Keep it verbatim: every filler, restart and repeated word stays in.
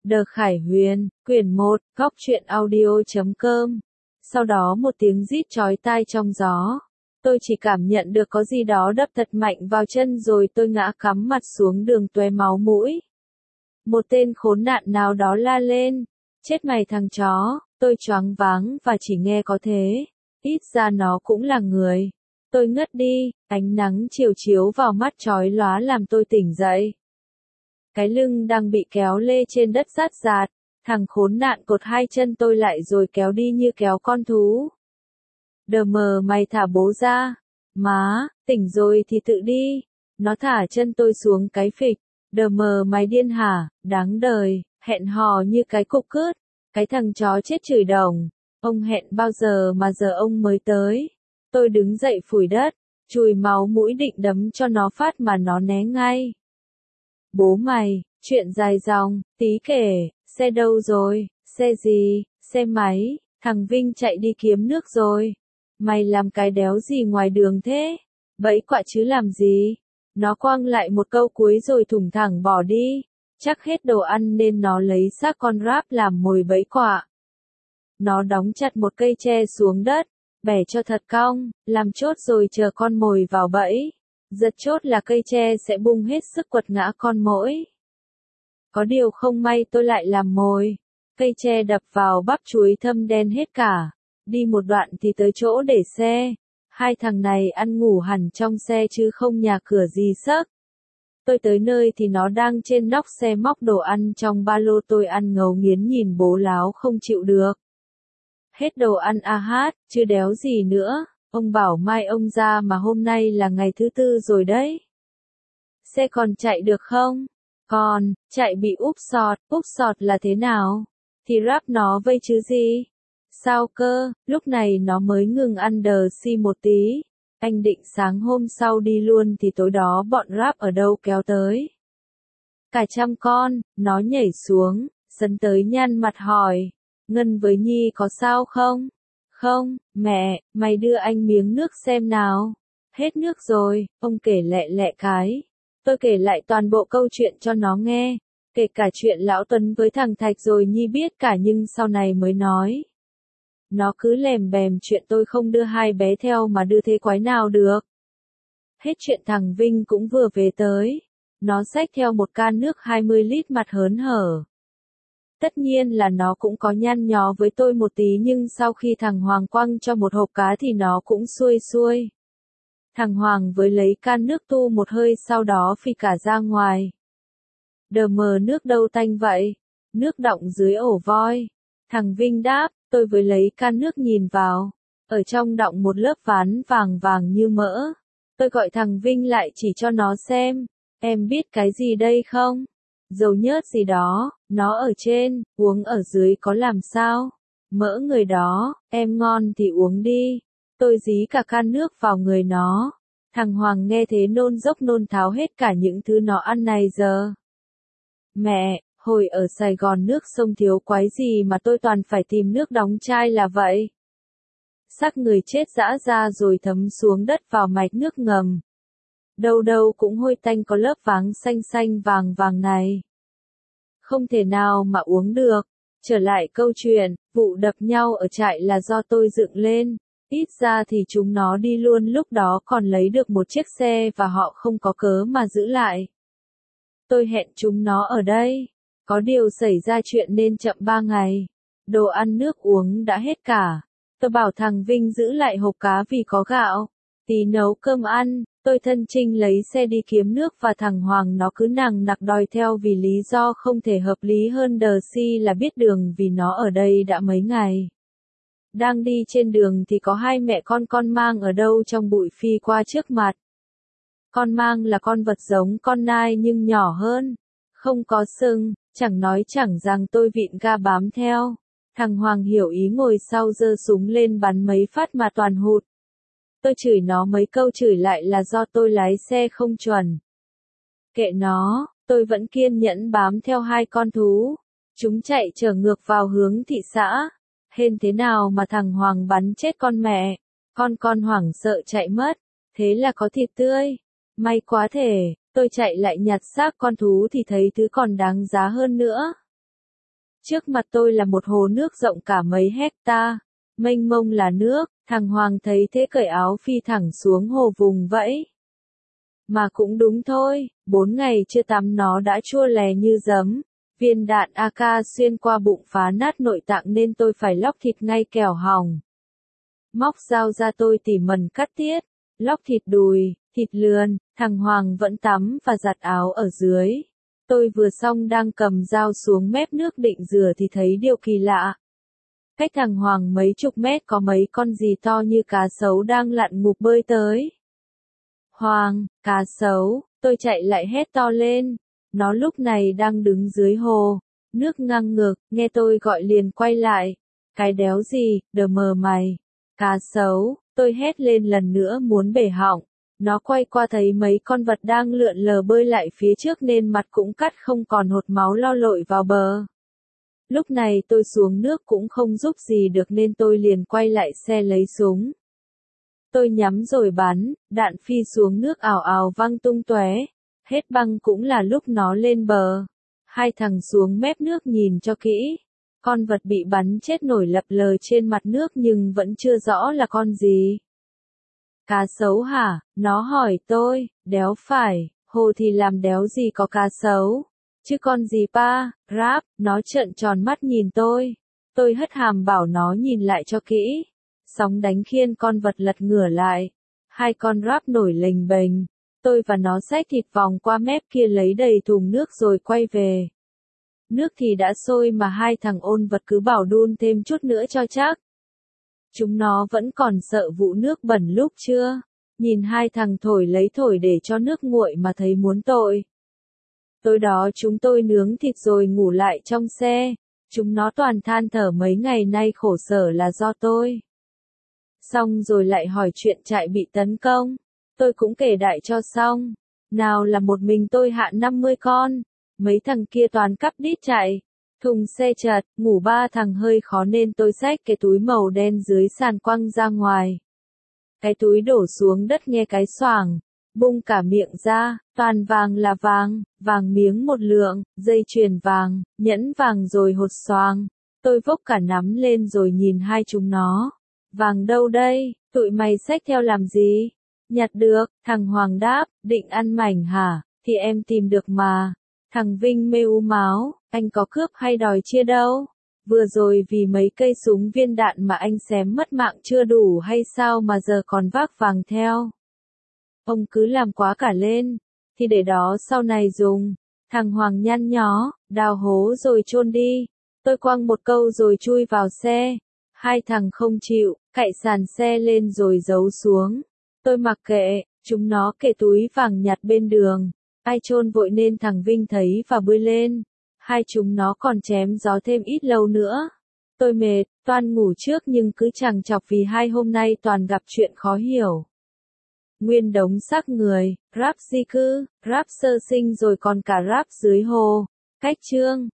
Đờ Khải Huyền, quyển một, góc truyện audio chấm com. Sau đó một tiếng rít chói tai trong gió. Tôi chỉ cảm nhận được có gì đó đập thật mạnh vào chân rồi tôi ngã cắm mặt xuống đường tóe máu mũi. Một tên khốn nạn nào đó la lên. Chết mày thằng chó, tôi choáng váng và chỉ nghe có thế. Ít ra nó cũng là người. Tôi ngất đi, ánh nắng chiều chiếu vào mắt chói lóa làm tôi tỉnh dậy. Cái lưng đang bị kéo lê trên đất rát rạt, thằng khốn nạn cột hai chân tôi lại rồi kéo đi như kéo con thú. Đờ mờ mày thả bố ra. Má, tỉnh rồi thì tự đi. Nó thả chân tôi xuống cái phịch. Đờ mờ mày điên hả, đáng đời, hẹn hò như cái cục cứt. Cái thằng chó chết chửi đồng. Ông hẹn bao giờ mà giờ ông mới tới. Tôi đứng dậy phủi đất, chùi máu mũi định đấm cho nó phát mà nó né ngay. Bố mày, chuyện dài dòng, tí kể, xe đâu rồi, xe gì, xe máy, thằng Vinh chạy đi kiếm nước rồi. Mày làm cái đéo gì ngoài đường thế? Bẫy quạ chứ làm gì? Nó quăng lại một câu cuối rồi thủng thẳng bỏ đi. Chắc hết đồ ăn nên nó lấy xác con ráp làm mồi bẫy quạ. Nó đóng chặt một cây tre xuống đất, bẻ cho thật cong, làm chốt rồi chờ con mồi vào bẫy. Giật chốt là cây tre sẽ bung hết sức quật ngã con muỗi. Có điều không may tôi lại làm mồi. Cây tre đập vào bắp chuối thâm đen hết cả. Đi một đoạn thì tới chỗ để xe. Hai thằng này ăn ngủ hẳn trong xe chứ không nhà cửa gì sấc. Tôi tới nơi thì nó đang trên nóc xe móc đồ ăn trong ba lô, tôi ăn ngấu nghiến nhìn bố láo không chịu được. Hết đồ ăn a hát, chứ đéo gì nữa. Ông bảo mai ông ra mà hôm nay là ngày thứ tư rồi đấy. Xe còn chạy được không? Còn, chạy bị úp sọt, úp sọt là thế nào? Thì ráp nó vây chứ gì? Sao cơ, lúc này nó mới ngừng ăn đờ si một tí. Anh định sáng hôm sau đi luôn thì tối đó bọn ráp ở đâu kéo tới. Cả trăm con, nó nhảy xuống, sấn tới nhăn mặt hỏi. Ngân với Nhi có sao không? Không, mẹ, mày đưa anh miếng nước xem nào. Hết nước rồi, ông kể lẹ lẹ cái. Tôi kể lại toàn bộ câu chuyện cho nó nghe. Kể cả chuyện Lão Tuấn với thằng Thạch rồi Nhi biết cả nhưng sau này mới nói. Nó cứ lèm bèm chuyện tôi không đưa hai bé theo mà đưa thế quái nào được. Hết chuyện thằng Vinh cũng vừa về tới. Nó xách theo một can nước hai mươi lít mặt hớn hở. Tất nhiên là nó cũng có nhăn nhó với tôi một tí nhưng sau khi thằng Hoàng quăng cho một hộp cá thì nó cũng xuôi xuôi. Thằng Hoàng với lấy can nước tu một hơi sau đó phi cả ra ngoài. Đờ mờ nước đâu tanh vậy? Nước đọng dưới ổ voi. Thằng Vinh đáp, tôi với lấy can nước nhìn vào. Ở trong đọng một lớp ván vàng vàng như mỡ. Tôi gọi thằng Vinh lại chỉ cho nó xem. Em biết cái gì đây không? Dầu nhớt gì đó, nó ở trên, uống ở dưới có làm sao? Mỡ người đó, em ngon thì uống đi. Tôi dí cả can nước vào người nó. Thằng Hoàng nghe thế nôn dốc nôn tháo hết cả những thứ nó ăn này giờ. Mẹ, hồi ở Sài Gòn nước sông thiếu quái gì mà tôi toàn phải tìm nước đóng chai là vậy. Xác người chết giã ra rồi thấm xuống đất vào mạch nước ngầm. Đâu đâu cũng hôi tanh có lớp váng xanh xanh vàng vàng này. Không thể nào mà uống được. Trở lại câu chuyện, vụ đập nhau ở trại là do tôi dựng lên. Ít ra thì chúng nó đi luôn lúc đó còn lấy được một chiếc xe và họ không có cớ mà giữ lại. Tôi hẹn chúng nó ở đây. Có điều xảy ra chuyện nên chậm ba ngày. Đồ ăn nước uống đã hết cả. Tôi bảo thằng Vinh giữ lại hộp cá vì có gạo. Tí nấu cơm ăn. Tôi thân chinh lấy xe đi kiếm nước và thằng Hoàng nó cứ nằng nặc đòi theo vì lý do không thể hợp lý hơn đờ si là biết đường vì nó ở đây đã mấy ngày. Đang đi trên đường thì có hai mẹ con con mang ở đâu trong bụi phi qua trước mặt. Con mang là con vật giống con nai nhưng nhỏ hơn. Không có sừng, chẳng nói chẳng rằng tôi vịn ga bám theo. Thằng Hoàng hiểu ý ngồi sau giơ súng lên bắn mấy phát mà toàn hụt. Tôi chửi nó mấy câu chửi lại là do tôi lái xe không chuẩn. Kệ nó, tôi vẫn kiên nhẫn bám theo hai con thú. Chúng chạy trở ngược vào hướng thị xã. Hên thế nào mà thằng Hoàng bắn chết con mẹ. Con con hoảng sợ chạy mất. Thế là có thịt tươi. May quá thể, tôi chạy lại nhặt xác con thú thì thấy thứ còn đáng giá hơn nữa. Trước mặt tôi là một hồ nước rộng cả mấy hecta, mênh mông là nước, thằng Hoàng thấy thế cởi áo phi thẳng xuống hồ vùng vẫy. Mà cũng đúng thôi, bốn ngày chưa tắm nó đã chua lè như giấm. Viên đạn a ca xuyên qua bụng phá nát nội tạng nên tôi phải lóc thịt ngay kẻo hỏng. Móc dao ra tôi tỉ mẩn cắt tiết, lóc thịt đùi, thịt lườn, thằng Hoàng vẫn tắm và giặt áo ở dưới. Tôi vừa xong đang cầm dao xuống mép nước định rửa thì thấy điều kỳ lạ. Cách thằng Hoàng mấy chục mét có mấy con gì to như cá sấu đang lặn ngụp bơi tới. Hoàng, cá sấu, tôi chạy lại hét to lên. Nó lúc này đang đứng dưới hồ, nước ngang ngược, nghe tôi gọi liền quay lại. Cái đéo gì, đờ mờ mày. Cá sấu, tôi hét lên lần nữa muốn bể họng. Nó quay qua thấy mấy con vật đang lượn lờ bơi lại phía trước nên mặt cũng cắt không còn hột máu lo lội vào bờ. Lúc này tôi xuống nước cũng không giúp gì được nên tôi liền quay lại xe lấy súng. Tôi nhắm rồi bắn, đạn phi xuống nước ào ào văng tung tóe. Hết băng cũng là lúc nó lên bờ. Hai thằng xuống mép nước nhìn cho kỹ. Con vật bị bắn chết nổi lập lờ trên mặt nước nhưng vẫn chưa rõ là con gì. Cá sấu hả? Nó hỏi tôi, đéo phải, hồ thì làm đéo gì có cá sấu. Chứ con gì pa, ráp, nó trợn tròn mắt nhìn tôi. Tôi hất hàm bảo nó nhìn lại cho kỹ. Sóng đánh khiên con vật lật ngửa lại. Hai con ráp nổi lềnh bềnh. Tôi và nó xách thịt vòng qua mép kia lấy đầy thùng nước rồi quay về. Nước thì đã sôi mà hai thằng ôn vật cứ bảo đun thêm chút nữa cho chắc. Chúng nó vẫn còn sợ vụ nước bẩn lúc chưa. Nhìn hai thằng thổi lấy thổi để cho nước nguội mà thấy muốn tội. Tối đó chúng tôi nướng thịt rồi ngủ lại trong xe. Chúng nó toàn than thở mấy ngày nay khổ sở là do tôi. Xong rồi lại hỏi chuyện trại bị tấn công. Tôi cũng kể đại cho xong. Nào là một mình tôi hạ năm mươi con. Mấy thằng kia toàn cắp đít chạy. Thùng xe chật, ngủ ba thằng hơi khó nên tôi xách cái túi màu đen dưới sàn quăng ra ngoài. Cái túi đổ xuống đất nghe cái xoảng. Bung cả miệng ra, toàn vàng là vàng, vàng miếng một lượng, dây chuyền vàng, nhẫn vàng rồi hột xoàng. Tôi vốc cả nắm lên rồi nhìn hai chúng nó. Vàng đâu đây, tụi mày xách theo làm gì? Nhặt được, thằng Hoàng đáp, định ăn mảnh hả, thì em tìm được mà. Thằng Vinh mêu máu, anh có cướp hay đòi chia đâu? Vừa rồi vì mấy cây súng viên đạn mà anh xém mất mạng chưa đủ hay sao mà giờ còn vác vàng theo? Ông cứ làm quá cả lên, thì để đó sau này dùng. Thằng Hoàng nhăn nhó, đào hố rồi chôn đi. Tôi quăng một câu rồi chui vào xe. Hai thằng không chịu, cạy sàn xe lên rồi giấu xuống. Tôi mặc kệ, chúng nó kệ túi vàng nhặt bên đường. Ai chôn vội nên thằng Vinh thấy và bươi lên. Hai chúng nó còn chém gió thêm ít lâu nữa. Tôi mệt, toan ngủ trước nhưng cứ chằng chọc vì hai hôm nay toàn gặp chuyện khó hiểu. Nguyên đống xác người, ráp di cư, ráp sơ sinh rồi còn cả ráp dưới hồ. Cách chương